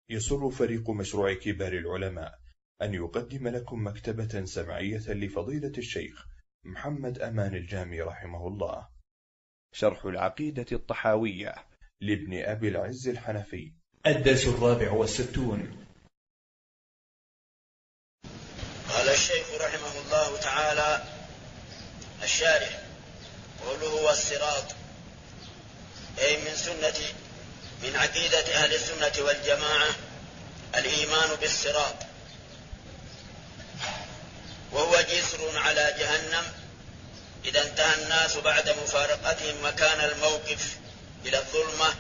يسر فريق مشروع كبار العلماء أن يقدم لكم مكتبة سمعية لفضيلة الشيخ محمد أمان الجامي رحمه الله، شرح العقيدة الطحاوية لابن أبي العز الحنفي، الدرس 64. قال الشيخ رحمه الله تعالى الشارح: قوله والصراط، أي من عقيدة أهل السنة والجماعة الإيمان بالصراط، وهو جسر على جهنم إذا انتهى الناس بعد مفارقتهم مكان الموقف إلى الظلمة،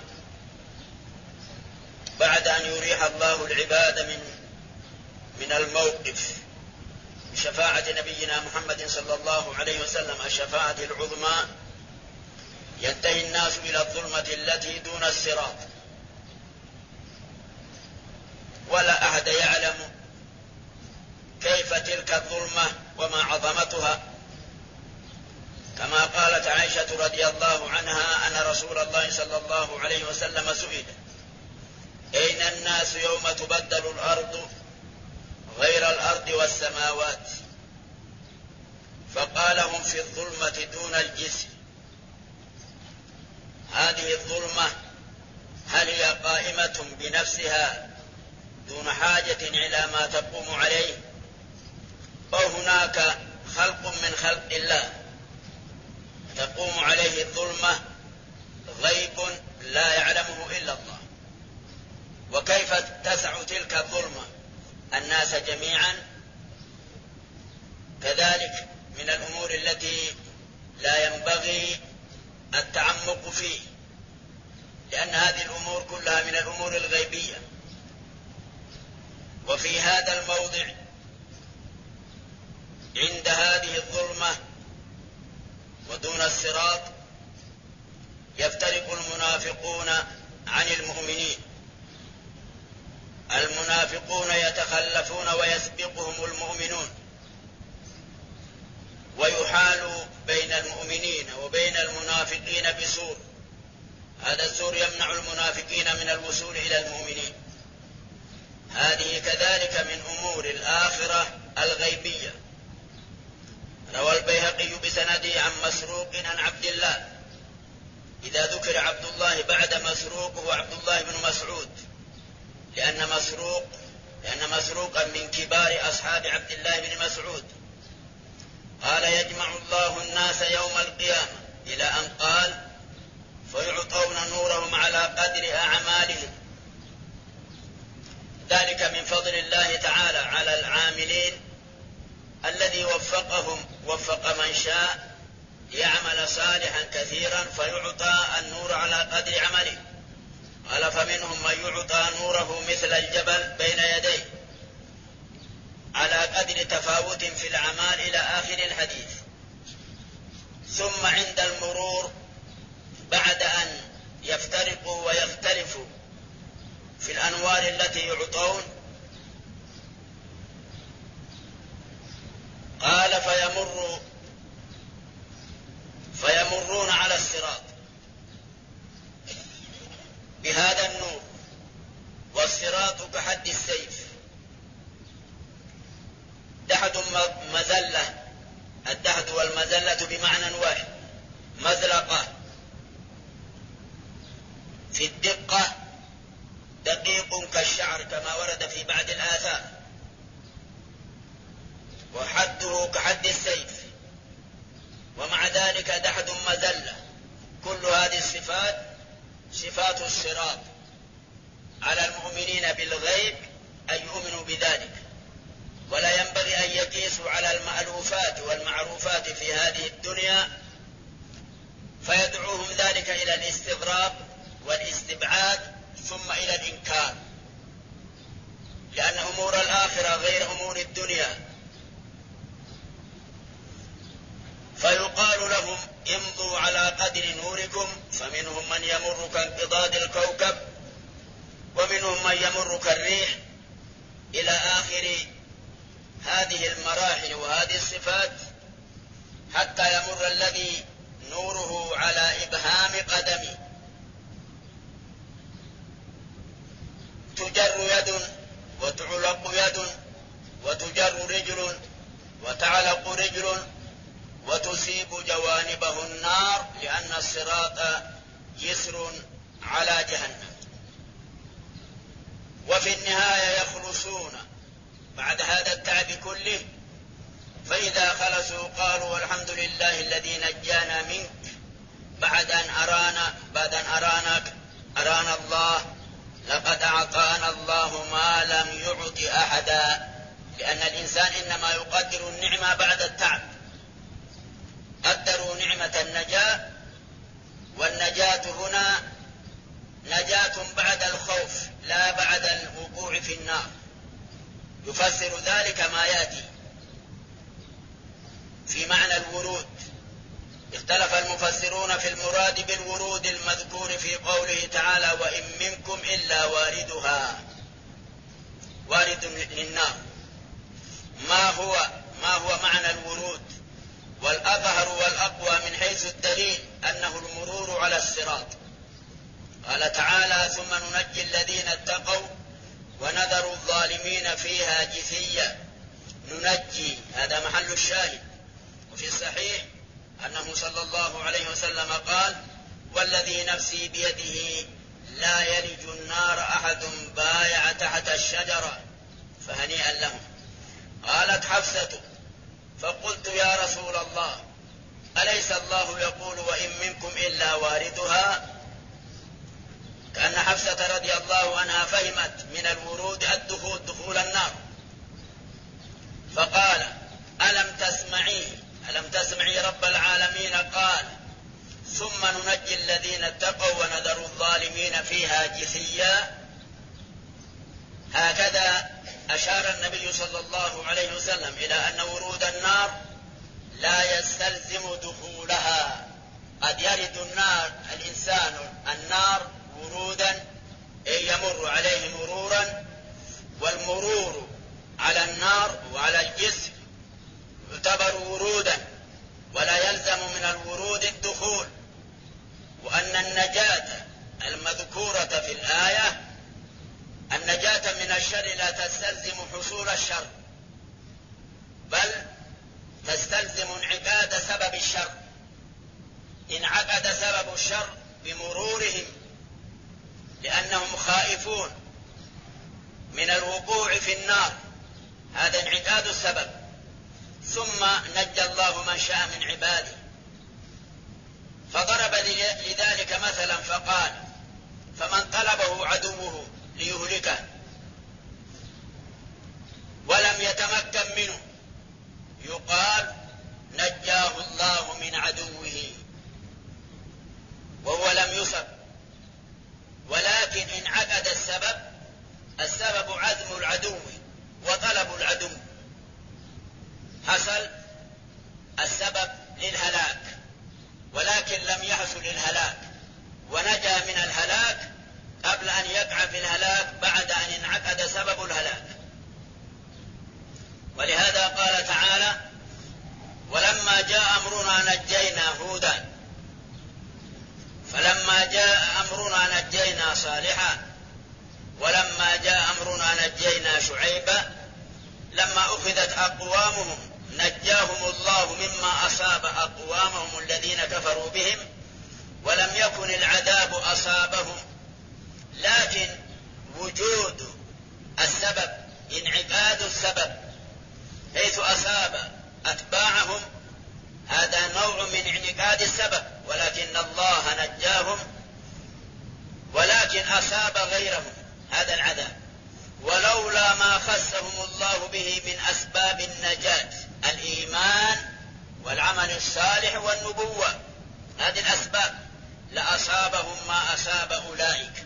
بعد أن يريح الله العباد من الموقف بشفاعة نبينا محمد صلى الله عليه وسلم الشفاعة العظمى، ينتهي الناس إلى الظلمة التي دون الصراط، ولا أحد يعلم كيف تلك الظلمة وما عظمتها، كما قالت عائشة رضي الله عنها أن رسول الله صلى الله عليه وسلم سئل: أين الناس يوم تبدل الأرض غير الأرض والسماوات؟ فقال: هم في الظلمة دون الجسر. هذه الظلمة هل هي قائمة بنفسها دون حاجة إلى ما تقوم عليه، أو هناك خلق من خلق الله تقوم عليه الظلمة، غيب لا يعلمه إلا الله؟ وكيف تسع تلك الظلمة الناس جميعا؟ كذلك من الأمور التي لا ينبغي التعمق فيه، لأن هذه الأمور كلها من الأمور الغيبية. وفي هذا الموضع عند هذه الظلمة ودون الصراط يفترق المنافقون عن المؤمنين. المنافقون يتخلفون ويسبقهم المؤمنون، ويحال بين المؤمنين وبين المنافقين بسور، هذا السور يمنع المنافقين من الوصول إلى المؤمنين. هذه كذلك من أمور الآخرة الغيبية. روى البيهقي بسنده عن مسروق عن عبد الله، إذا ذكر عبد الله بعد مسروق هو عبد الله بن مسعود، لأن مسروقا من كبار أصحاب عبد الله بن مسعود. قال: يجمع الله الناس يوم القيامة، إلى أن قال: فيعطون نورهم على قدر أعمالهم. ذلك من فضل الله تعالى على العاملين، الذي وفق من شاء يعمل صالحا كثيرا فيعطى النور على قدر عمله. قال: فمنهم من يعطى نوره مثل الجبل بين يديه على قدر تفاوت في الأعمال إلى آخر الحديث. ثم عند المرور بعد أن يفترقوا ويختلفوا في الأنوار التي يعطون، قال: فيمرون على الصراط بهذا النور، والصراط كحد السيف، دحد مزلة، الدحد والمزلة بمعنى واحد، مزلقة في الدقة دقيق كالشعر كما ورد في بعض الآثار، وحده كحد السيف، ومع ذلك دحد مزلة. كل هذه الصفات صفات الصراط على المؤمنين بالغيب أن يؤمنوا بذلك، ولا ينبغي أن يقيسوا على المألوفات والمعروفات في هذه الدنيا فيدعوهم ذلك إلى الاستغراب والاستبعاد ثم إلى الإنكار، لأن أمور الآخرة غير أمور الدنيا. فيقال لهم: امضوا على قدر نوركم، فمنهم من يمر كانقضاض الكوكب، ومنهم من يمر كالريح، إلى آخر هذه المراحل وهذه الصفات، حتى يمر الذي نوره على إبهام قدمه تجر يد وتعلق يد وتجر رجل وتعلق رجل وتصيب جوانبه النار، لأن الصراط جسر على جهنم. وفي النهاية يخلصون بعد هذا التعب كله، فإذا خلصوا قالوا والحمد لله الذي نجانا منك بعد أن أرانا الله، لقد أعطانا الله ما لم يعط أحدا. لأن الإنسان إنما يقدر النعمة بعد التعب. قدروا نعمة النجاة، والنجاة هنا نجاة بعد الخوف لا بعد الوقوع في النار. يفسر ذلك ما يأتي في معنى الورود. اختلف المفسرون في المراد بالورود المذكور في قوله تعالى وإن منكم إلا واردها، وارد للنار. ما هو معنى الورود؟ والأظهر والأقوى من حيث الدليل أنه المرور على الصراط. قال تعالى ثم ننجي الذين اتقوا ونذر الظالمين فيها جثيا. ننجي، هذا محل الشاهد. وفي الصحيح أنه صلى الله عليه وسلم قال والذي نفسي بيده لا يلج النار أحد بايع تحت الشجرة فهنيئا لهم. قالت حفصة فقلت يا رسول الله أليس الله يقول وإن منكم إلا واردها؟ كأن حفصة رضي الله عنها فهمت من الورود الدخول، دخول النار. فقال ألم تسمعي رب العالمين قال ثم ننجي الذين اتقوا ونذر الظالمين فيها جثيا. هكذا أشار النبي صلى الله عليه وسلم إلى أن ورود النار لا يستلزم دخولها. قد يرد الإنسان النار ورودا، أي يمر عليه مرورا، والمرور على النار وعلى الجسم يعتبر ورودا، ولا يلزم من الورود الدخول. وأن النجاة المذكورة في الآية النجاة من الشر لا تستلزم حصول الشر، بل تستلزم انعقاد سبب الشر. انعقد سبب الشر بمرورهم لأنهم خائفون من الوقوع في النار، هذا انعقاد السبب. ثم نجى الله من شاء من عباده. فضرب لذلك مثلا فقال فمن طلبه عدوه ليهلكه ولم يتمكن منه يقال نجاه الله من عدوه وهو لم يصب، ولكن انعقد السبب عزم العدو وطلب العدو، حصل السبب للهلاك ولكن لم يحصل الهلاك، ونجا من الهلاك قبل أن يقع في الهلاك بعد أن انعقد سبب الهلاك. ولهذا قال تعالى ولما جاء أمرنا نجينا هودا، فلما جاء أمرنا نجينا صالحا، ولما جاء أمرنا نجينا شعيبا. لما أخذت أقوامهم نجاهم الله مما أصاب أقوامهم الذين كفروا بهم، ولم يكن العذاب أصابهم، لكن وجود السبب انعقاد السبب حيث أصاب أتباعهم هذا نوع من انعقاد السبب، ولكن الله نجاهم، ولكن أصاب غيرهم هذا العذاب. ولولا ما خصهم الله به من أسباب النجاة الإيمان والعمل الصالح والنبوة، هذه الأسباب، لأصابهم ما أصاب أولئك.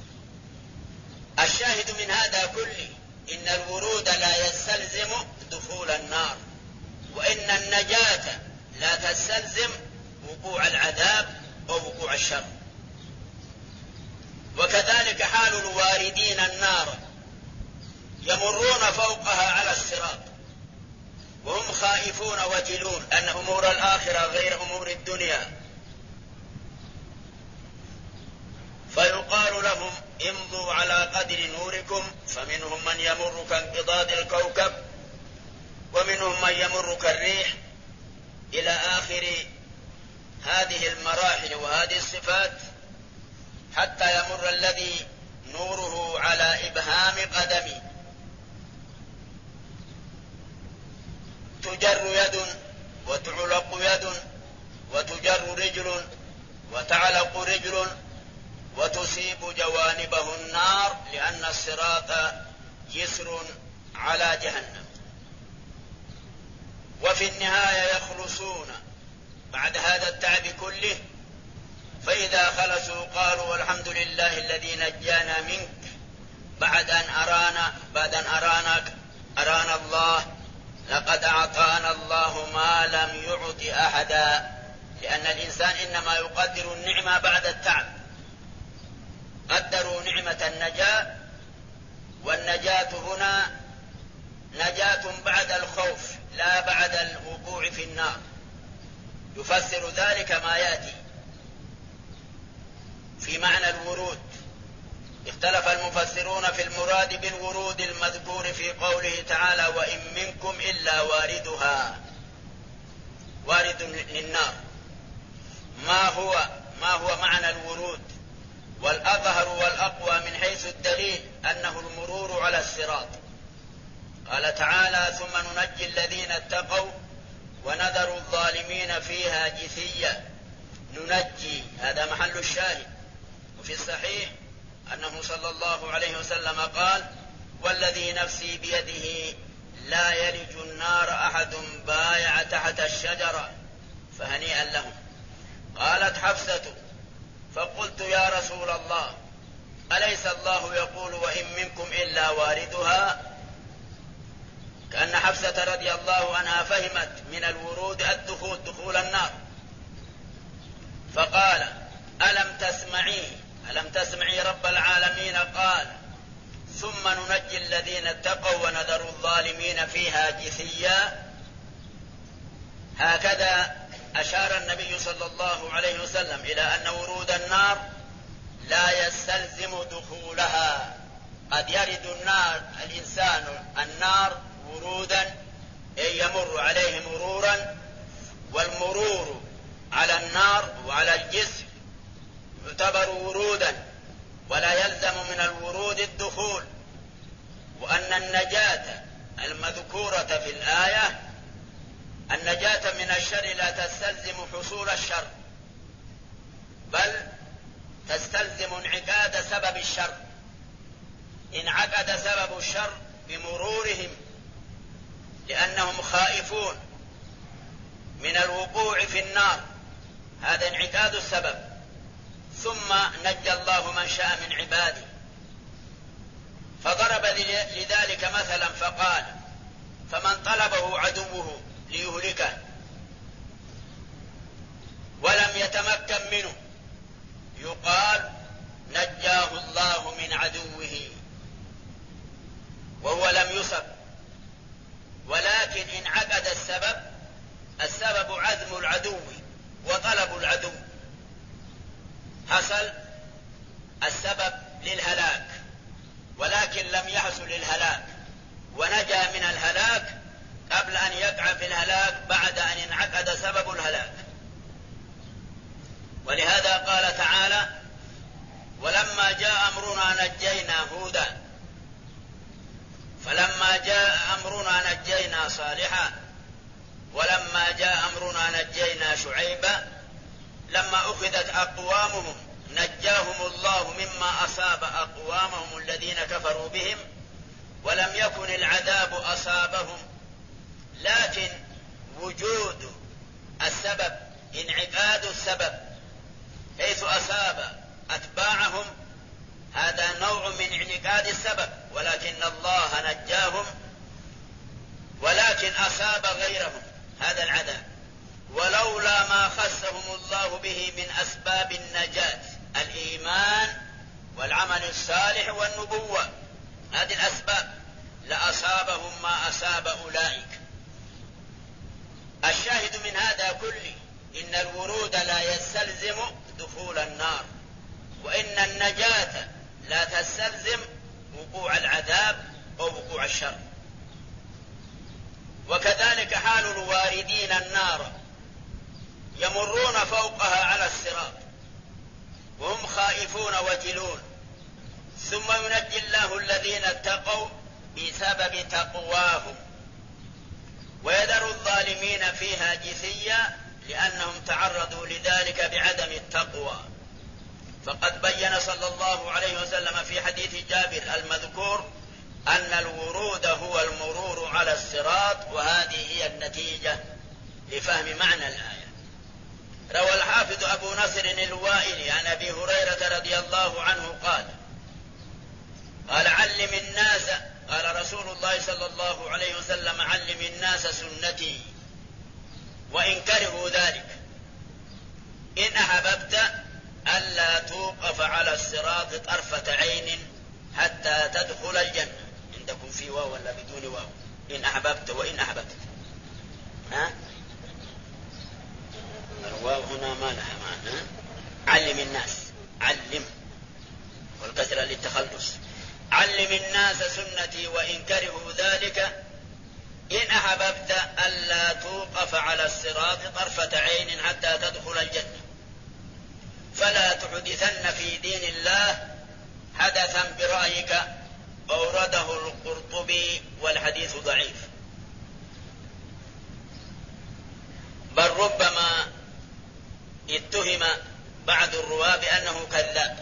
الشاهد من هذا كله إن الورود لا يستلزم دخول النار، وإن النجاة لا تستلزم وقوع العذاب أو وقوع الشر. وكذلك حال الواردين النار، يمرون فوقها على الصراط وهم خائفون وجلون أن أمور الآخرة غير أمور الدنيا، فيقال لهم امضوا على قدر نوركم فمنهم من يمر كانقضاض الكوكب ومنهم من يمر كالريح إلى آخر هذه المراحل وهذه الصفات، حتى يمر الذي نوره على إبهام قدمي تجر يد وتعلق يد وتجر رجل وتعلق رجل وتصيب جوانبه النار، لأن الصراط جسر على جهنم. وفي النهاية يخلصون بعد هذا التعب كله، فإذا خلصوا قالوا والحمد لله الذي نجانا منك بعد أن أرانا الله، لقد أعطانا الله ما لم يعط أحدا، لأن الإنسان إنما يقدر النعمة بعد التعب. قدروا نعمة النجاة، والنجاة هنا نجاة بعد الخوف لا بعد الوقوع في النار. يفسر ذلك ما يأتي في معنى الورود. اختلف المفسرون في المراد بالورود المذكور في قوله تعالى وإن منكم إلا واردها، وارد للنار. ما هو معنى الورود؟ والأظهر والأقوى من حيث الدليل أنه المرور على الصراط. قال تعالى ثم ننجي الذين اتقوا ونذر الظالمين فيها جثيا. ننجي، هذا محل الشاهد. وفي الصحيح أنه صلى الله عليه وسلم قال والذي نفسي بيده لا يلج النار أحد بايع تحت الشجرة فهنيئا لهم. قالت حفصة فقلت يا رسول الله أليس الله يقول وإن منكم إلا واردها؟ كأن حفصة رضي الله عنها فهمت من الورود الدخول، دخول النار. فقال ألم تسمعي رب العالمين قال ثم ننجي الذين اتقوا ونذر الظالمين فيها جثيا. هكذا أشار النبي صلى الله عليه وسلم إلى أن ورود النار لا يستلزم دخولها. قد يرد الإنسان النار ورودا، أي يمر عليه مرورا، والمرور على النار وعلى الجسر يعتبر ورودا، ولا يلزم من الورود الدخول. وأن النجاة المذكورة في الآية النجاة من الشر لا تستلزم حصول الشر، بل تستلزم انعقاد سبب الشر. انعقد سبب الشر بمرورهم لأنهم خائفون من الوقوع في النار، هذا انعقاد السبب. ثم نجى الله من شاء من عباده. فضرب لذلك مثلا فقال فمن طلبه عدوه ليهلكه ولم يتمكن منه يقال نجاه الله من عدوه وهو لم يصب، ولكن انعقد السبب عزم العدو وطلب العدو، حصل السبب للهلاك ولكن لم يحصل الهلاك، ونجا من الهلاك قبل أن يقع في الهلاك بعد أن انعقد سبب الهلاك. ولهذا قال تعالى ولما جاء أمرنا نجينا هودا، فلما جاء أمرنا نجينا صالحا، ولما جاء أمرنا نجينا شعيبا. لما أخذت أقوامهم نجاهم الله مما أصاب أقوامهم الذين كفروا بهم، ولم يكن العذاب أصابهم، لكن وجود السبب انعقاد السبب حيث أصاب أتباعهم هذا نوع من انعقاد السبب، ولكن الله نجاهم، ولكن أصاب غيرهم هذا العذاب. ولولا ما خصهم الله به من أسباب النجاة الإيمان والعمل الصالح والنبوة، هذه الأسباب، لأصابهم ما أصاب أولئك. الشاهد من هذا كله إن الورود لا يستلزم دخول النار، وإن النجاة لا تستلزم وقوع العذاب أو وقوع الشر. وكذلك حال الواردين النار يمرون فوقها على الصراط وهم خائفون وجلون، ثم ينجي الله الذين اتقوا بسبب تقواهم ويذر الظالمين فيها جثيا لأنهم تعرضوا لذلك بعدم التقوى. فقد بين صلى الله عليه وسلم في حديث جابر المذكور أن الورود هو المرور على الصراط، وهذه هي النتيجة لفهم معنى الآية. روى الحافظ أبو نصر الوائلي عن أبي هريرة رضي الله عنه قال علم الناس، قال رسول الله صلى الله عليه وسلم علم الناس سنتي وإن كرهوا ذلك، إن أحببت ألا توقف على الصراط طرفة عين حتى تدخل الجنة. عندكم في واو ولا بدون واو؟ إن أحببت وإن أحببت، الواو هنا ما لها معنى. علم الناس، علم والكسرة للتخلص. علم الناس سنتي وإن كرهوا ذلك، إن أحببت ألا توقف على الصراط طرفة عين حتى تدخل الجنة، فلا تحدثن في دين الله حدثا برأيك. أورده القرطبي والحديث ضعيف. بل ربما اتهم بعض الرواة بأنه كذاب.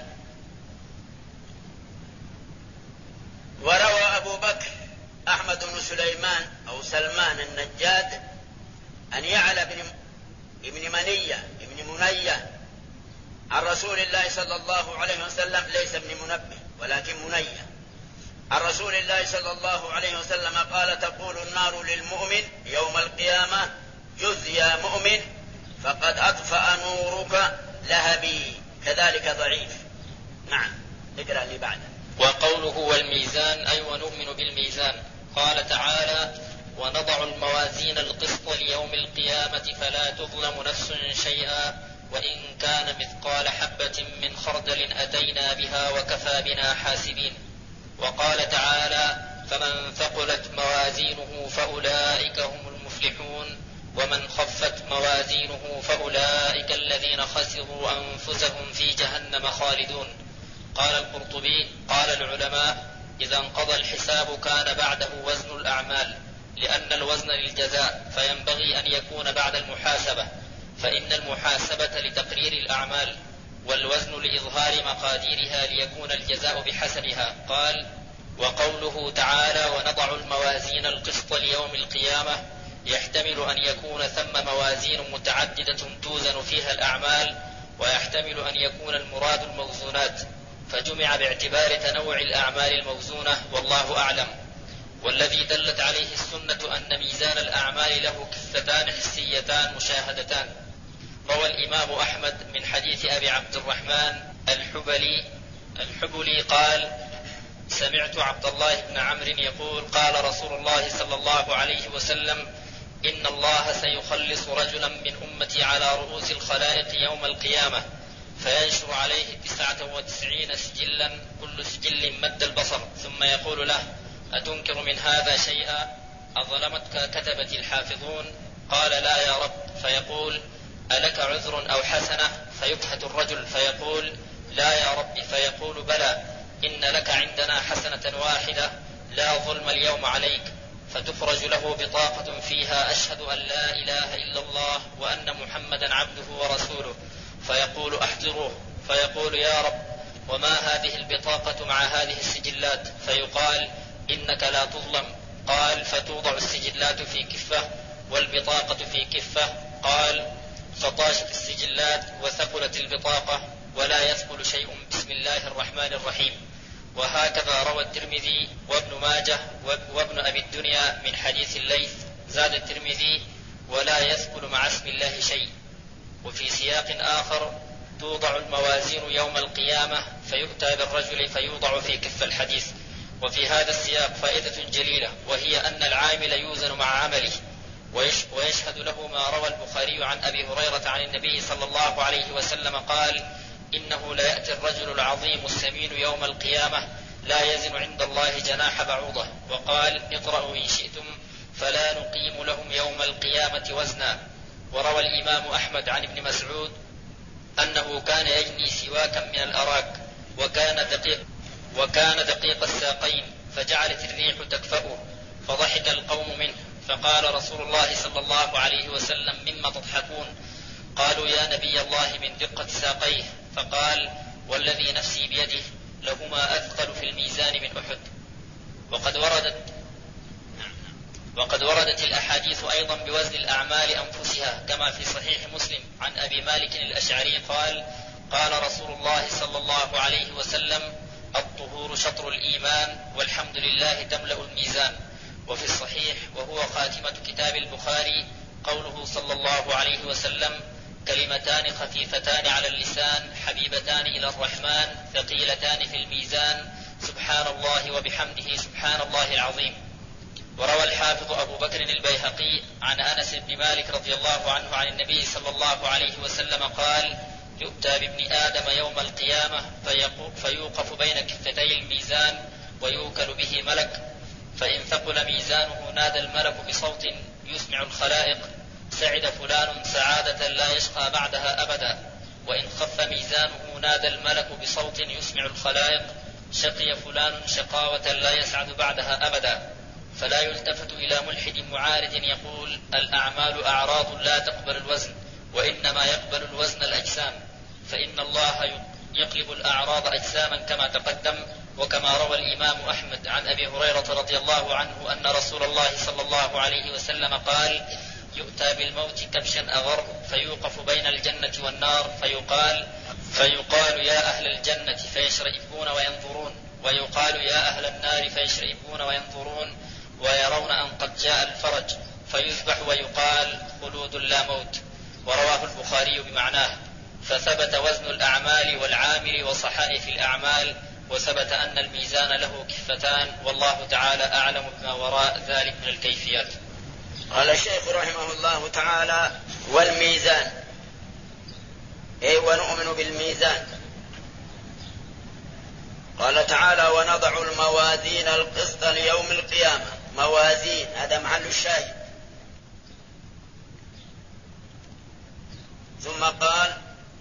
وروى أبو بكر أحمد بن سليمان أو سلمان النجاد أن يعلى ابن منية عن رسول الله صلى الله عليه وسلم، ليس ابن منبه ولكن منية، عن رسول الله صلى الله عليه وسلم قال تقول النار للمؤمن يوم القيامة جز يا مؤمن فقد أطفأ نورك لهبي. كذلك ضعيف. نعم، اقرأ اللي بعده. وقوله والميزان أي ونؤمن بالميزان. قال تعالى ونضع الموازين القسط ليوم القيامة فلا تظلم نفس شيئا وإن كان مثقال حبة من خردل أتينا بها وكفى بنا حاسبين. وقال تعالى فمن ثقلت موازينه فأولئك هم المفلحون ومن خفت موازينه فأولئك الذين خسروا أنفسهم في جهنم خالدون. قال القرطبي قال العلماء إذا انقضى الحساب كان بعده وزن الأعمال، لأن الوزن للجزاء فينبغي أن يكون بعد المحاسبة، فإن المحاسبة لتقرير الأعمال والوزن لإظهار مقاديرها ليكون الجزاء بحسبها. قال وقوله تعالى ونضع الموازين القسط ليوم القيامة يحتمل أن يكون ثم موازين متعددة توزن فيها الأعمال، ويحتمل أن يكون المراد الموزونات، فجمع باعتبار تنوع الأعمال الموزونة والله أعلم. والذي دلت عليه السنة أن ميزان الأعمال له كفتان حسيتان مشاهدتان. روى الإمام أحمد من حديث أبي عبد الرحمن الحبلي قال سمعت عبد الله بن عمرو يقول قال رسول الله صلى الله عليه وسلم إن الله سيخلص رجلا من أمتي على رؤوس الخلائق يوم القيامة فينشر عليه 99 سجلا كل سجل مد البصر، ثم يقول له أتنكر من هذا شيئا؟ أظلمتك كتبت الحافظون؟ قال لا يا رب. فيقول ألك عذر أو حسنة؟ فيبهت الرجل فيقول لا يا رب. فيقول بلى إن لك عندنا حسنة واحدة لا ظلم اليوم عليك. فتفرج له بطاقة فيها أشهد أن لا إله إلا الله وأن محمدا عبده ورسوله، فيقول أحضروه. فيقول يا رب وما هذه البطاقة مع هذه السجلات؟ فيقال إنك لا تظلم. قال فتوضع السجلات في كفة والبطاقة في كفة. قال فطاشت السجلات وثقلت البطاقة ولا يثقل شيء. بسم الله الرحمن الرحيم. وهكذا روى الترمذي وابن ماجه وابن أبي الدنيا من حديث الليث. زاد الترمذي ولا يثقل مع اسم الله شيء. وفي سياق آخر توضع الموازين يوم القيامة فيؤتى بالرجل فيوضع في كف الحديث. وفي هذا السياق فائدة جليلة، وهي أن العامل يوزن مع عمله. ويشهد له ما روى البخاري عن أبي هريرة عن النبي صلى الله عليه وسلم قال إنه لا يأتي الرجل العظيم السمين يوم القيامة لا يزن عند الله جناح بعوضة. وقال اقرأوا إن شئتم فلا نقيم لهم يوم القيامة وزنا. وروى الإمام أحمد عن ابن مسعود أنه كان يجني سواكا من الأراك وكان دقيق الساقين، فجعلت الريح تكفأه فضحك القوم منه، فقال رسول الله صلى الله عليه وسلم مما تضحكون؟ قالوا يا نبي الله من دقة ساقيه. فقال والذي نفسي بيده لهما أثقل في الميزان من أحد. وقد وردت الأحاديث أيضا بوزن الأعمال أنفسها، كما في صحيح مسلم عن أبي مالك الأشعري قال قال رسول الله صلى الله عليه وسلم الطهور شطر الإيمان والحمد لله تملأ الميزان. وفي الصحيح وهو خاتمة كتاب البخاري قوله صلى الله عليه وسلم كلمتان خفيفتان على اللسان حبيبتان إلى الرحمن ثقيلتان في الميزان سبحان الله وبحمده سبحان الله العظيم. وروى الحافظ أبو بكر البيهقي عن أنس بن مالك رضي الله عنه عن النبي صلى الله عليه وسلم قال يؤتى بابن آدم يوم القيامة فيوقف بين كفتي الميزان ويوكل به ملك، فإن ثقل ميزانه نادى الملك بصوت يسمع الخلائق سعد فلان سعادة لا يشقى بعدها أبدا، وإن خف ميزانه نادى الملك بصوت يسمع الخلائق شقي فلان شقاوة لا يسعد بعدها أبدا. فلا يلتفت إلى ملحد معارض يقول الأعمال أعراض لا تقبل الوزن، وإنما يقبل الوزن الأجسام، فإن الله يقلب الأعراض أجساما كما تقدم. وكما روى الإمام أحمد عن أبي هريرة رضي الله عنه أن رسول الله صلى الله عليه وسلم قال يؤتى بالموت كبشا أغر فيوقف بين الجنة والنار فيقال يا أهل الجنة فيشرئبون وينظرون، ويقال يا أهل النار فيشرئبون وينظرون، ويرون أن قد جاء الفرج فيذبح ويقال خلود لا موت. ورواه البخاري بمعناه. فثبت وزن الأعمال والعامل وصحائف الأعمال، وثبت أن الميزان له كفتان، والله تعالى أعلم بما وراء ذلك من الكيفيات. قال الشيخ رحمه الله تعالى والميزان أي ونؤمن بالميزان. قال تعالى ونضع الموازين القسط ليوم القيامة. موازين هذا محل الشاهد. ثم قال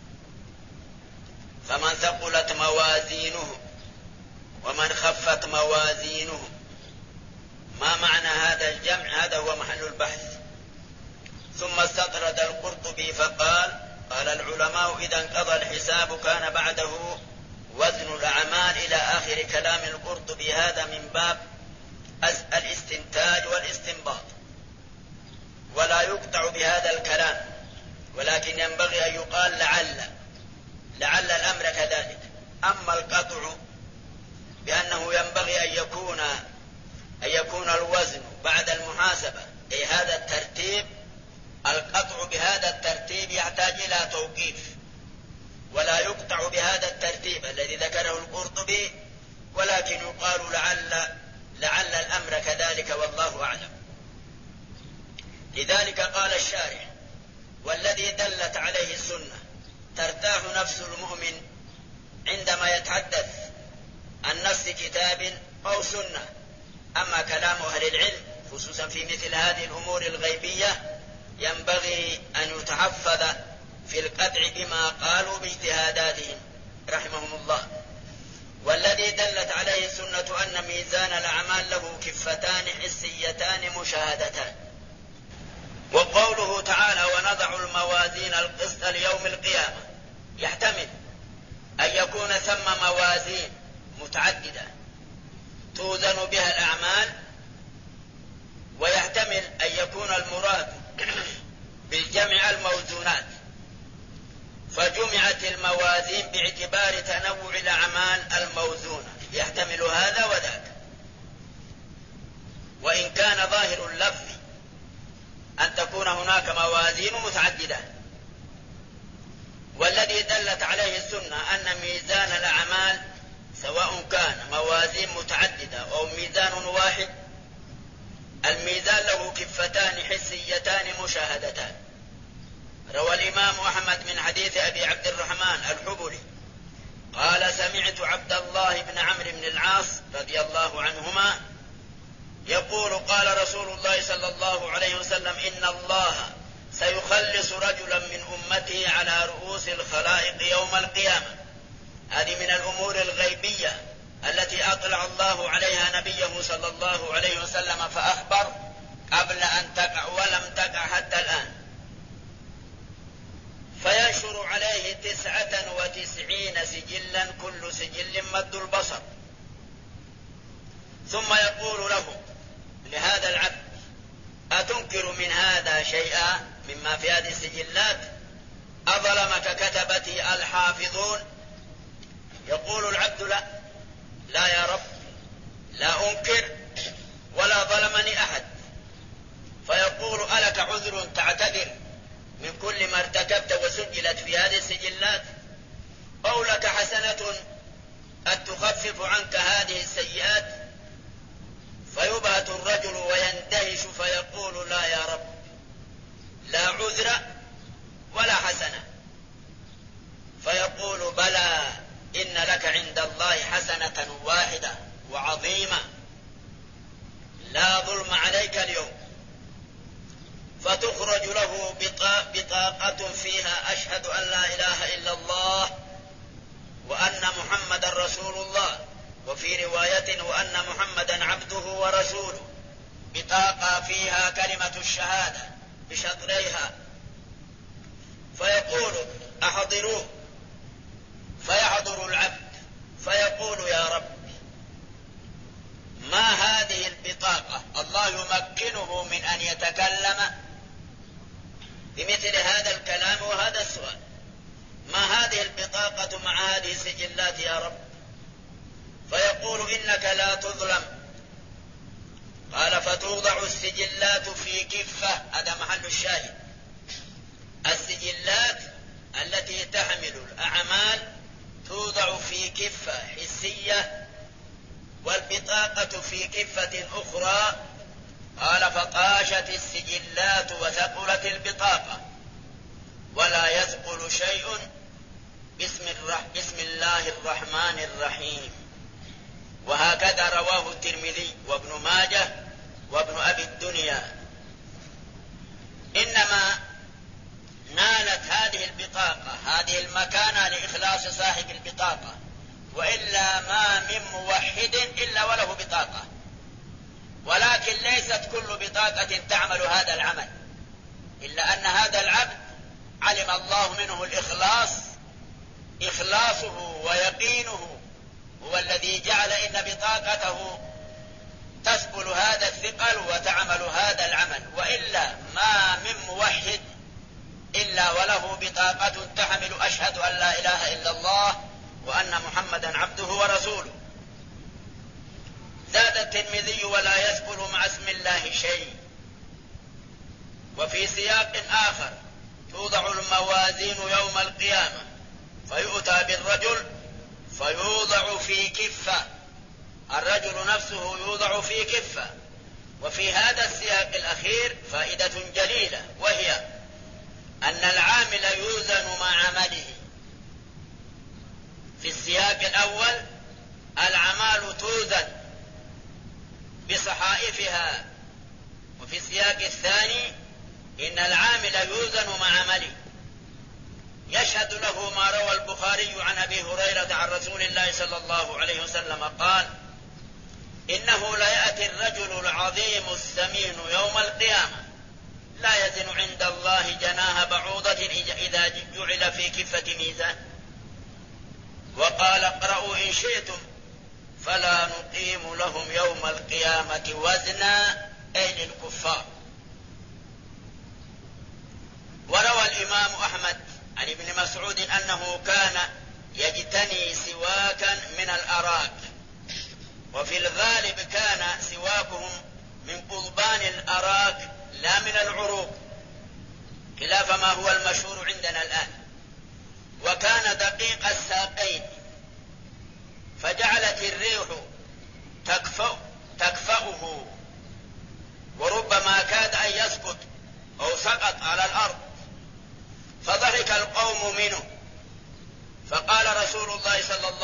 فمن ثقلت موازينه ومن خفت موازينه. ما معنى هذا الجمع؟ هذا هو محل البحث. ثم استطرد القرطبي فقال قال العلماء إذا انقضى الحساب كان بعده وزن الأعمال إلى آخر كلام القرطبي. هذا من باب الاستنتاج والاستنباط، ولا يقطع بهذا الكلام، ولكن ينبغي أن يقال لعل الأمر كذلك. أما القطع بأنه ينبغي أن يكون الوزن بعد المحاسبة أي هذا الترتيب، القطع بهذا الترتيب يحتاج إلى توقيف، ولا يقطع بهذا الترتيب الذي ذكره القرطبي، ولكن يقال لعل الأمر كذلك والله أعلم. لذلك قال الشارح والذي دلت عليه السنة ترتاح نفس المؤمن عندما يتحدث عن نص كتاب أو سنة. أما كلام أهل العلم خصوصا في مثل هذه الأمور الغيبية ينبغي أن يتحفظ في القطع بما قالوا باجتهاداتهم رحمهم الله. والذي دلت عليه السنة أن ميزان الأعمال له كفتان حسيتان مشاهدتان. وقوله تعالى ونضع الموازين القسط ليوم القيامة يحتمل أن يكون ثم موازين متعددة توزن بها الأعمال، ويحتمل أن يكون المراد بالجمع الموزونات، فجمعت الموازين باعتبار تنوع الأعمال الموزونة، يحتمل هذا وذاك. وإن كان ظاهر اللفظ أن تكون هناك موازين متعددة. والذي دلت عليه السنة أن ميزان الأعمال سواء كان موازين متعددة أو ميزان واحد، الميزان له كفتان حسيتان مشاهدتان. روى الإمام أحمد من حديث أبي عبد الرحمن الحبلي قال سمعت عبد الله بن عمرو بن العاص رضي الله عنهما يقول قال رسول الله صلى الله عليه وسلم إن الله سيخلص رجلا من أمتي على رؤوس الخلائق يوم القيامة. هذه من الأمور الغيبية التي أطلع الله عليها نبيه صلى الله عليه وسلم فأخبر قبل أن تقع ولم تقع حتى الآن. فينشر عليه 99 سجلا كل سجل مد البصر، ثم يقول له لهذا العبد أتنكر من هذا شيئا مما في هذه السجلات؟ أظلمك كتبتي الحافظون؟ يقول العبد لا يا رب، لا أنكر ولا ظلمني أحد. فيقول ألك عذر تعتذر من كل ما ارتكبت وسجلت في هذه السجلات، أو لك حسنة قد تخفف عنك هذه السيئات؟ فيبهت الرجل ويندهش فيقول لا يا رب، لا عذر ولا حسنة. فيقول بلى، إن لك عند الله حسنة واحدة وعظيمة، لا ظلم عليك اليوم. فتخرج له بطاقة فيها أشهد أن لا إله إلا الله وأن محمد رسول الله، وفي رواية وأن محمدا عبده ورسوله، بطاقة فيها كلمة الشهادة بشطريها. فيقول أحضروه، فيحضر العبد فيقول يا رب ما هذه البطاقة؟ الله يمكنه من أن يتكلم بمثل هذا الكلام وهذا السؤال. ما هذه البطاقة مع هذه السجلات يا رب؟ فيقول إنك لا تظلم. قال فتوضع السجلات في كفة، هذا محل الشاهد. السجلات التي تحمل الأعمال توضع في كفة حسية، والبطاقة في كفة أخرى. قال فطاشت السجلات وثقلت البطاقة، ولا يثقل شيء بسم الله الرحمن الرحيم. وهكذا رواه الترمذي وابن ماجه وابن أبي الدنيا. إنما نالت هذه البطاقة هذه المكانة لإخلاص صاحب البطاقة، وإلا ما من موحد إلا وله بطاقة، ولكن ليست كل بطاقة تعمل هذا العمل، إلا أن هذا العبد علم الله منه الإخلاص. إخلاصه ويقينه هو الذي جعل إن بطاقته تثقل هذا الثقل وتعمل هذا العمل، وإلا ما من موحد إلا وله بطاقة تحمل أشهد أن لا إله إلا الله وأن محمدا عبده ورسوله. زاد الترمذي ولا يثقل مع اسم الله شيء. وفي سياق آخر توضع الموازين يوم القيامة فيؤتى بالرجل فيوضع في كفة، الرجل نفسه يوضع في كفة. وفي هذا السياق الأخير فائدة جليلة، وهي أن العامل يوزن مع عمله. في السياق الأول الأعمال توزن بصحائفها، وفي السياق الثاني إن العامل يوزن مع عمله. يشهد له ما روى البخاري عن أبي هريرة عن رسول الله صلى الله عليه وسلم قال إنه ليأتي الرجل العظيم الثمين يوم القيامة لا يزن عند الله جناح بعوضة إذا جعل في كفة ميزان. وقال اقرأوا إن شئتم فلا نقيم لهم يوم القيامة وزنا، أي للكفار. وروى الإمام أحمد عن ابن مسعود أنه كان يجتني سواكا من الأراك، وفي الغالب كان سواكهم من قضبان الأراك لا من العروق، خلاف ما هو المشهور عندنا الآن. وكان دقيق الساقين، فجعلت الريح تكفأه، وربما كاد أن يسقط أو سقط على الأرض، فضحك القوم منه. فقال رسول الله صلى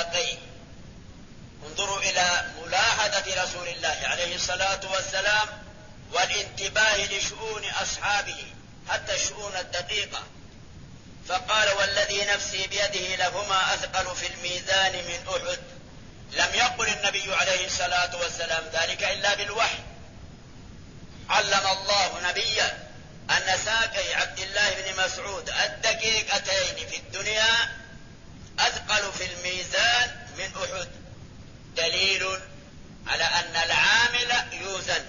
ساقيه. انظروا إلى ملاحظة رسول الله عليه الصلاة والسلام والانتباه لشؤون أصحابه حتى الشؤون الدقيقة. فقال: والذي نفسي بيده لهما أثقل في الميزان من أحد. لم يقل النبي عليه الصلاة والسلام ذلك إلا بالوحي. علم الله نبيه أن ساقي عبد الله بن مسعود الدقيقتين في الدنيا أثقل في الميزان من أحد، دليل على أن العامل يوزن.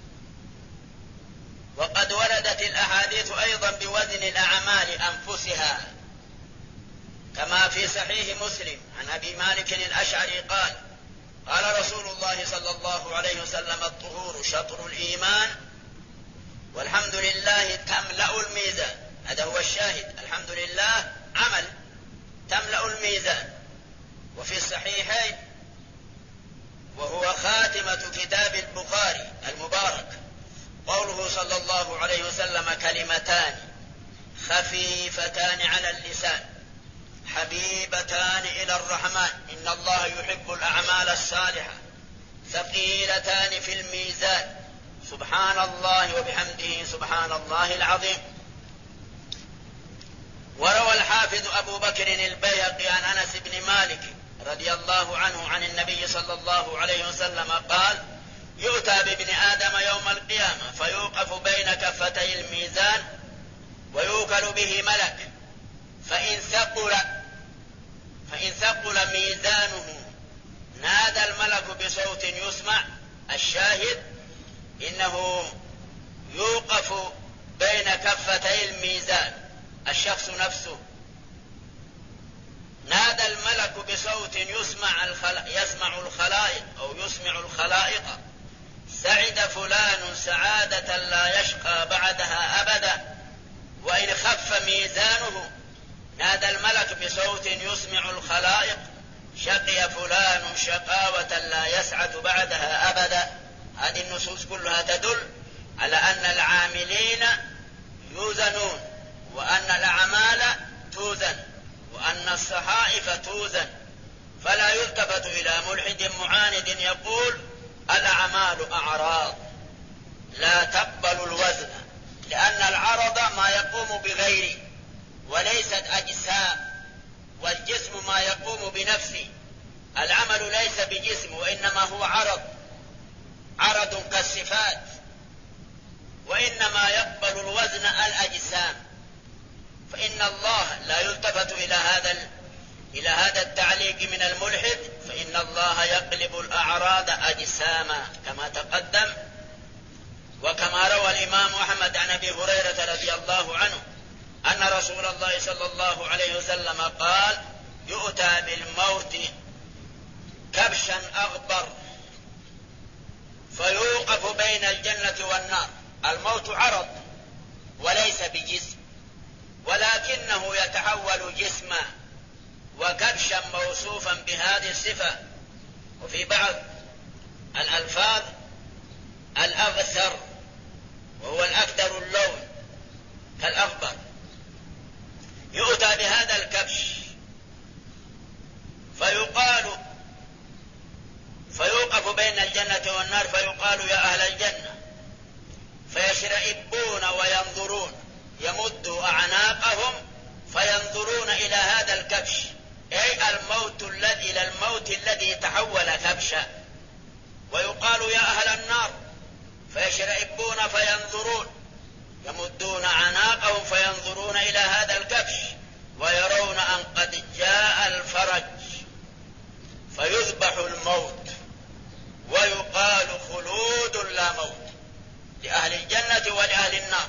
وقد وردت الأحاديث أيضا بوزن الأعمال أنفسها، كما في صحيح مسلم عن أبي مالك الأشعري قال: قال رسول الله صلى الله عليه وسلم: الطهور شطر الإيمان والحمد لله تملأ الميزان. هذا هو الشاهد، الحمد لله عمل تملأ الميزان. وفي الصحيحين وهو خاتمة كتاب البخاري المبارك قوله صلى الله عليه وسلم: كلمتان خفيفتان على اللسان حبيبتان إلى الرحمن إن الله يحب الأعمال الصالحة ثقيلتان في الميزان سبحان الله وبحمده سبحان الله العظيم. وروى الحافظ أبو بكر البيهقي عن أنس بن مالك رضي الله عنه عن النبي صلى الله عليه وسلم قال: يؤتى بابن آدم يوم القيامة فيوقف بين كفتي الميزان ويوكل به ملك فإن ثقل ميزانه نادى الملك بصوت يسمع. الشاهد إنه يوقف بين كفتي الميزان الشخص نفسه، نادى الملك بصوت يسمع الخلائق أو يسمع الخلائق: سعد فلان سعادة لا يشقى بعدها أبدا. وإن خف ميزانه نادى الملك بصوت يسمع الخلائق: شقي فلان شقاوة لا يسعد بعدها أبدا. هذه النصوص كلها تدل على أن العاملين يوزنون، وأن الأعمال توزن، وأن الصحائف توزن. فلا يلتفت إلى ملحد معاند يقول: الأعمال أعراض لا تقبل الوزن، لأن العرض ما يقوم بغيره وليست أجسام، والجسم ما يقوم بنفسه. العمل ليس بجسم وإنما هو عرض كالصفات، وإنما يقبل الوزن الأجسام. فإن الله لا يلتفت إلى هذا التعليق من الملحد، فإن الله يقلب الأعراض أجساما كما تقدم. وكما روى الإمام أحمد عن أبي هريرة رضي الله عنه أن رسول الله صلى الله عليه وسلم قال: يؤتى بالموت كبشا أغبر فيوقف بين الجنة والنار. الموت عرض وليس بجسم، ولكنه يتحول جسما وكبشا موصوفا بهذه الصفة. وفي بعض الألفاظ الأغثر، وهو الأكثر اللون كالأغبر. يؤتى بهذا الكبش فيوقف بين الجنة والنار فيقال: يا أهل الجنة، فيشرئبون وينظرون، يمدوا أعناقهم فينظرون إلى هذا الكبش، أي إلى الموت الذي تحول كبشا. ويقال: يا أهل النار، فيشرئبون فينظرون، يمدون أعناقهم فينظرون إلى هذا الكبش ويرون أن قد جاء الفرج فيذبح الموت ويقال: خلود لا موت لأهل الجنة ولأهل النار.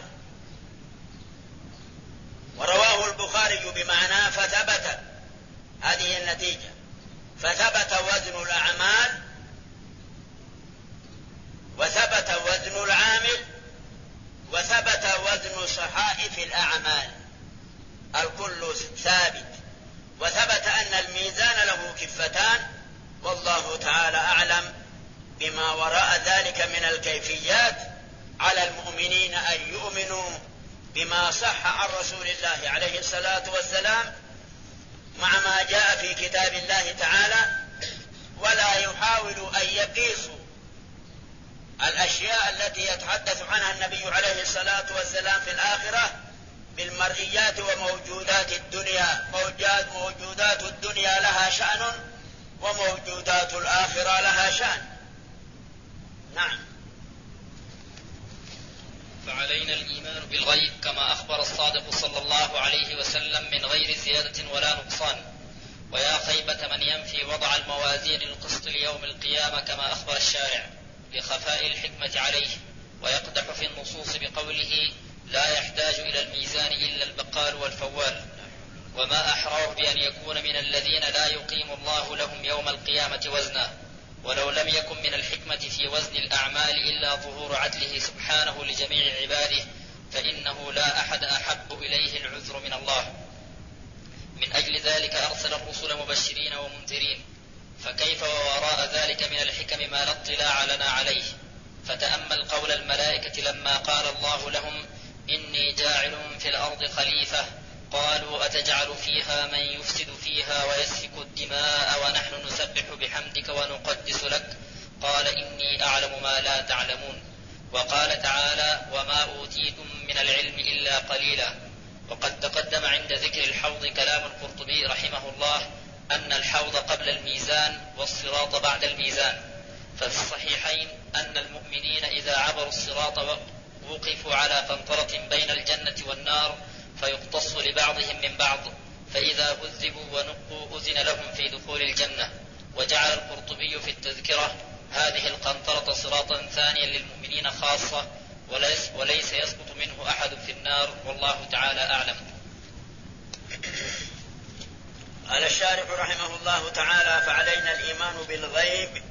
ورواه البخاري بمعنى فثبت هذه النتيجة، فثبت وزن الأعمال وثبت وزن العامل وثبت وزن صحائف الأعمال، الكل ثابت. وثبت أن الميزان له كفتان، والله تعالى أعلم بما وراء ذلك من الكيفيات. على المؤمنين أن يؤمنوا بما صح عن رسول الله عليه الصلاة والسلام مع ما جاء في كتاب الله تعالى، التي يتحدث عنها النبي عليه الصلاة والسلام في الآخرة بالمرئيات وموجودات الدنيا. موجودات الدنيا لها شأن وموجودات الآخرة لها شأن. نعم. فعلينا الإيمان بالغيب كما أخبر الصادق صلى الله عليه وسلم من غير زيادة ولا نقصان. ويا خيبة من ينفي وضع الموازين القسط ليوم القيامة كما أخبر الشارع لخفاء الحكمة عليه، ويقدح في النصوص بقوله لا يحتاج إلى الميزان إلا البقال والفوال. وما أحراه بأن يكون من الذين لا يقيم الله لهم يوم القيامة وزنا، ولو لم يكن من الحكمة في وزن الأعمال إلا ظهور عدله سبحانه لجميع عباده، فإنه لا أحد أحب إليه العذر من الله. من أجل ذلك أرسل الرسل مبشرين ومنذرين، فكيف ووراء ذلك من الحكم ما لا اطلاع لنا عليه. فتأمل قول الملائكة لما قال الله لهم إني جاعل في الأرض خليفة، قالوا أتجعل فيها من يفسد فيها ويسفك الدماء ونحن نسبح بحمدك ونقدس لك، قال إني أعلم ما لا تعلمون. وقال تعالى وما أوتيتم من العلم إلا قليلا. وقد تقدم عند ذكر الحوض كلام القرطبي رحمه الله أن الحوض قبل الميزان والصراط بعد الميزان. ففي الصحيحين أن المؤمنين إذا عبروا الصراط وقفوا على قنطرة بين الجنة والنار فيقتص لبعضهم من بعض، فإذا هذبوا ونقوا أذن لهم في دخول الجنة. وجعل القرطبي في التذكرة هذه القنطرة صراطا ثانيا للمؤمنين خاصة، وليس يسقط منه أحد في النار، والله تعالى أعلم. قال الشارح رحمه الله تعالى فعلينا الإيمان بالغيب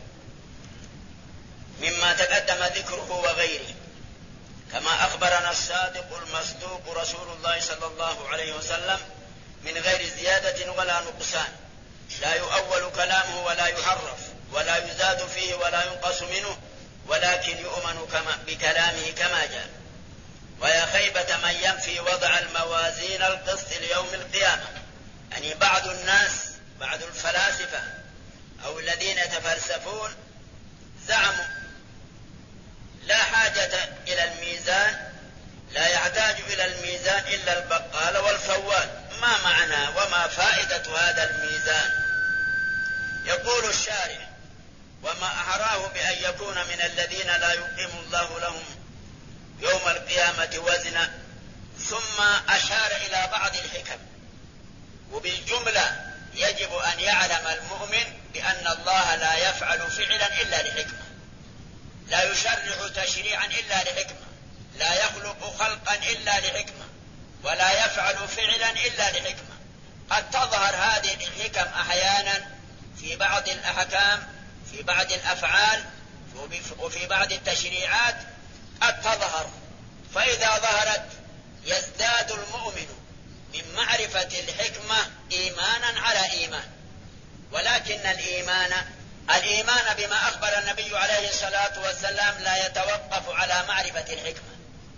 مما تقدم ذكره وغيره، كما أخبرنا الصادق المصدوق رسول الله صلى الله عليه وسلم من غير زيادة ولا نقصان، لا يؤول كلامه ولا يحرف ولا يزاد فيه ولا ينقص منه، ولكن يؤمن بكلامه كما جاء. ويا خيبة من ينفي وضع الموازين القسط ليوم القيامة. يعني بعض الناس، بعض الفلاسفة أو الذين يتفلسفون زعموا لا حاجة إلى الميزان، لا يحتاج إلى الميزان إلا البقال والفوال. ما معنى وما فائدة هذا الميزان؟ يقول الشارح وما أحراه بأن يكون من الذين لا يقيم الله لهم يوم القيامة وزنا، ثم أشار إلى بعض الحكم. وبالجملة يجب أن يعلم المؤمن بأن الله لا يفعل فعلا إلا لحكمة، لا يشرع تشريعا إلا لحكمة، لا يخلق خلقا إلا لحكمة، ولا يفعل فعلا إلا لحكمة. قد تظهر هذه الحكم أحيانا في بعض الأحكام، في بعض الأفعال، وفي بعض التشريعات قد تظهر، فإذا ظهرت يزداد المؤمن من معرفة الحكمة إيمانا على إيمان. ولكن الإيمان بما أخبر النبي عليه الصلاة والسلام لا يتوقف على معرفة الحكمة.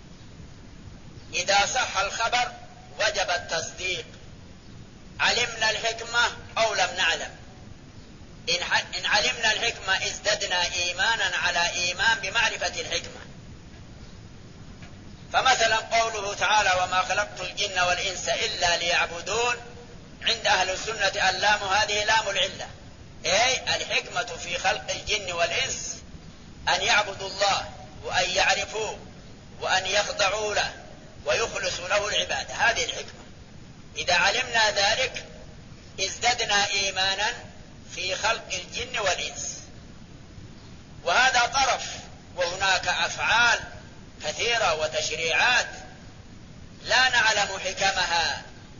إذا صح الخبر وجب التصديق، علمنا الحكمة أو لم نعلم. إن علمنا الحكمة ازددنا إيمانا على إيمان بمعرفة الحكمة. فمثلا قوله تعالى وما خلقت الجن والإنس إلا ليعبدون، عند أهل السنة اللام هذه لام العلة، أي الحكمة في خلق الجن والإنس أن يعبدوا الله وأن يعرفوه وأن يخضعوا له ويخلصوا له العبادة، هذه الحكمة. إذا علمنا ذلك ازددنا إيمانا في خلق الجن والإنس. وهذا طرف، وهناك أفعال كثيرة وتشريعات لا نعلم حكمها.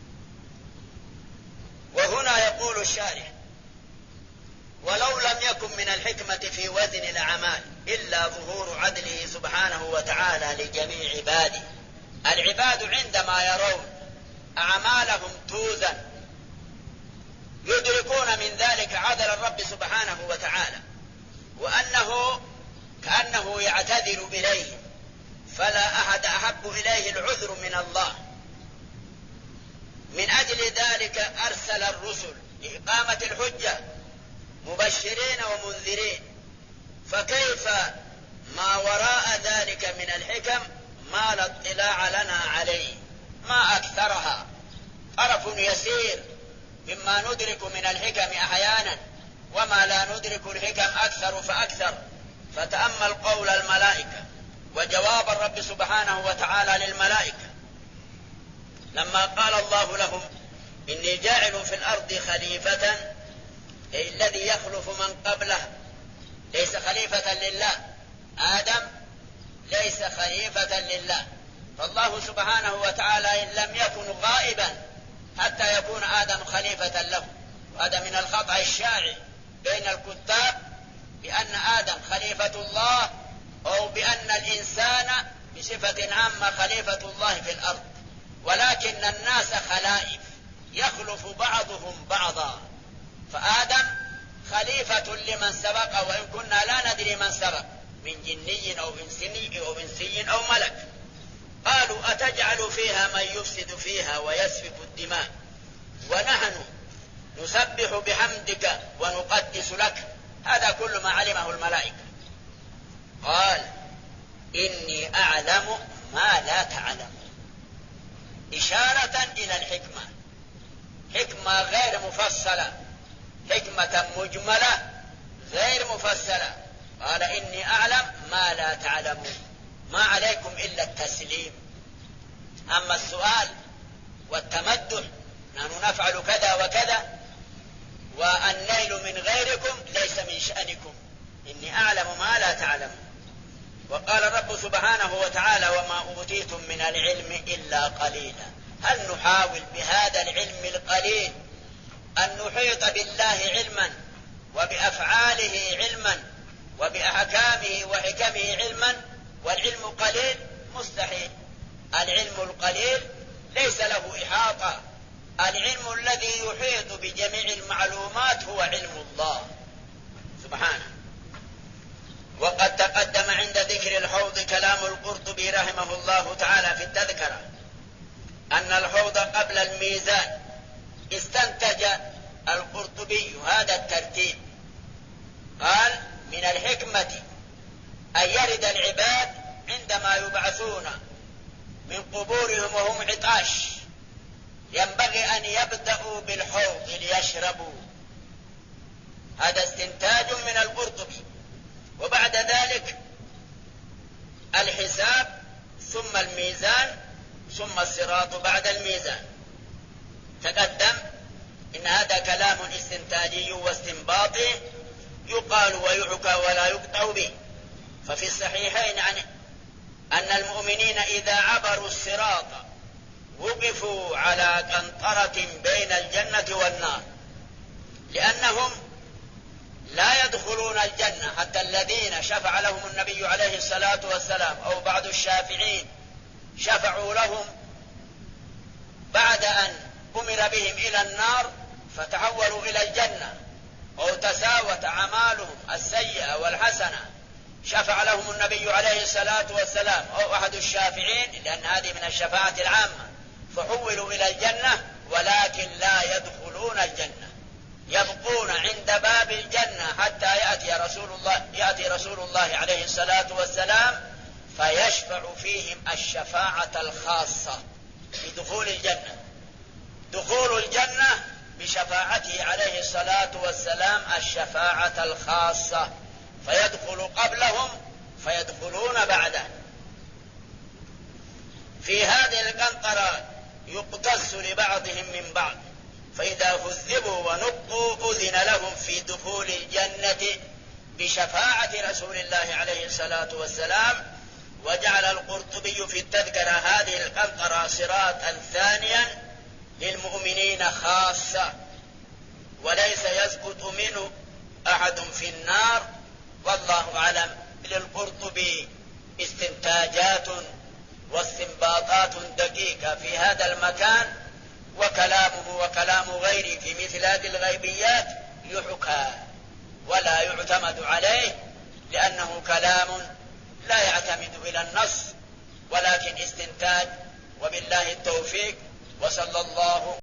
وهنا يقول الشارح ولو لم يكن من الحكمة في وزن الأعمال إلا ظهور عدله سبحانه وتعالى لجميع عباده. العباد عندما يرون أعمالهم توزن يدركون من ذلك عدل الرب سبحانه وتعالى، وأنه كأنه يعتذر إليه، فلا أحد أحب إليه العذر من الله. من أجل ذلك أرسل الرسل لإقامة الحجة مبشرين ومنذرين. فكيف ما وراء ذلك من الحكم ما لا اطلاع لنا عليه، ما أكثرها، طرف يسير مما ندرك من الحكم أحيانا، وما لا ندرك الحكم أكثر فأكثر. فتأمل قول الملائكة وجواب الرب سبحانه وتعالى للملائكة لما قال الله لهم إني جاعل في الأرض خليفة، أي الذي يخلف من قبله، ليس خليفة لله. آدم ليس خليفة لله، فالله سبحانه وتعالى إن لم يكن غائبا حتى يكون آدم خليفة له. وهذا من الخطأ الشائع بين الكتاب بأن آدم خليفة الله، أو بأن الإنسان بصفة عامة خليفة الله في الأرض، ولكن الناس خلائف يخلف بعضهم بعضا. فآدم خليفة لمن سبق، وإن كنا لا ندري من سبق من جني أو إنسي أو ملك. قالوا أتجعل فيها من يفسد فيها ويسفك الدماء ونحن نسبح بحمدك ونقدس لك. هذا كل ما علمه الملائكة. قال إني أعلم ما لا تعلم، إشارة إلى الحكمة، حكمة غير مفصلة، حكمة مجملة غير مفصلة. قال إني أعلم ما لا تعلمون، ما عليكم إلا التسليم. أما السؤال والتمدح نحن نفعل كذا وكذا والنيل من غيركم ليس من شأنكم، إني أعلم ما لا تعلمون. وقال الرب سبحانه وتعالى وما أوتيتم من العلم إلا قليلا. هل نحاول بهذا العلم القليل أن نحيط بالله علما وبأفعاله علما وبأحكامه وحكمه علما والعلم قليل؟ مستحيل. العلم القليل ليس له إحاطة. العلم الذي يحيط بجميع المعلومات هو علم الله سبحانه. وقد تقدم عند ذكر الحوض كلام القرطبي رحمه الله تعالى في التذكرة أن الحوض قبل الميزان. استنتج القرطبي هذا الترتيب، قال من الحكمة أن يرد العباد عندما يبعثون من قبورهم وهم عطاش، ينبغي أن يبدأوا بالحوض ليشربوا. هذا استنتاج من القرطبي. وبعد ذلك الحساب، ثم الميزان، ثم الصراط بعد الميزان. تقدم إن هذا كلام استنتاجي واستنباطي يقال ويحكى ولا يقطع به. ففي الصحيحين أن المؤمنين إذا عبروا الصراط وقفوا على قنطرة بين الجنة والنار، لأنهم لا يدخلون الجنة حتى الذين شفع لهم النبي عليه الصلاة والسلام أو بعض الشافعين شفعوا لهم بعد أن أمر بهم إلى النار فتحولوا إلى الجنة، أو تساوت أعمالهم السيئة والحسنة، شفع لهم النبي عليه الصلاة والسلام أو أحد الشافعين، لأن هذه من الشفاعة العامة، فحولوا إلى الجنة ولكن لا يدخلون الجنة، يبقون عند باب الجنة حتى يأتي رسول الله عليه الصلاة والسلام فيشفع فيهم الشفاعة الخاصة بدخول الجنة. دخول الجنة بشفاعته عليه الصلاة والسلام الشفاعة الخاصة، فيدخل قبلهم فيدخلون بعده. في هذه القنطرة يقتص لبعضهم من بعض، فإذا هذبوا ونقوا أذن لهم في دخول الجنة بشفاعة رسول الله عليه الصلاة والسلام. وجعل القرطبي في التذكرة هذه القنطرة صراطا ثانيا للمؤمنين خاصة، وليس يسقط منه أحد في النار. والله أعلم. للقرطبي استنتاجات واستنباطات دقيقة في هذا المكان، وكلامه وكلام غيره في مثل هذه الغيبيات يحكى ولا يعتمد عليه، لأنه كلام لا يعتمد إلى النص ولكن استنتاج. وبالله التوفيق، وصلى الله